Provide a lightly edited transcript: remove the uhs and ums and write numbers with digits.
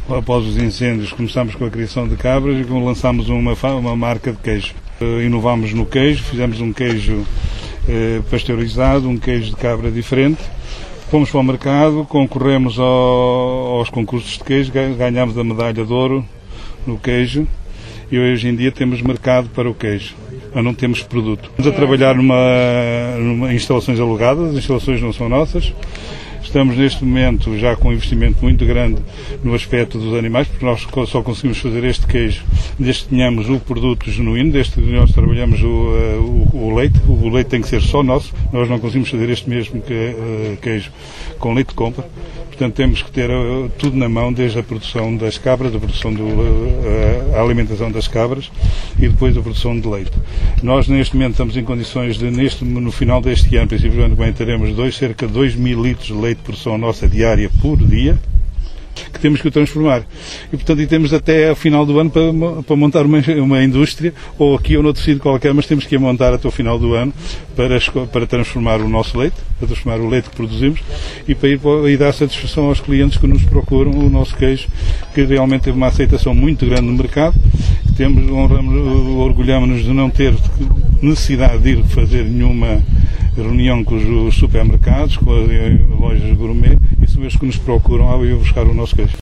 Após os incêndios, começámos com a criação de cabras e lançámos uma marca de queijo. Inovámos no queijo, fizemos um queijo pasteurizado, um queijo de cabra diferente. Fomos para o mercado, concorremos aos concursos de queijo, ganhámos a medalha de ouro no queijo e hoje em dia temos mercado para o queijo, mas não temos produto. Estamos a trabalhar numa instalações alugadas, as instalações não são nossas. Estamos neste momento já com um investimento muito grande no aspecto dos animais, porque nós só conseguimos fazer este queijo desde que tenhamos o produto genuíno, desde que nós trabalhamos o leite. O leite tem que ser só nosso, nós não conseguimos fazer este mesmo queijo com leite de compra. Portanto, temos que ter tudo na mão, desde a produção das cabras, a produção a alimentação das cabras e depois a produção de leite. Nós, neste momento, estamos em condições de, no final deste ano, princípio do ano que vem, teremos cerca de 2.000 litros de leite de produção nossa diária por dia, que temos que o transformar. E, portanto, temos até ao final do ano para montar uma indústria, ou aqui ou noutro sítio qualquer, mas temos que a montar até o final do ano para transformar o nosso leite, para transformar o leite que produzimos e para ir dar satisfação aos clientes que nos procuram o nosso queijo, que realmente teve uma aceitação muito grande no mercado. Orgulhamos-nos de não ter necessidade de ir fazer nenhuma reunião com os supermercados, com as lojas gourmet, e são eles que nos procuram ao ir buscar o nosso queijo.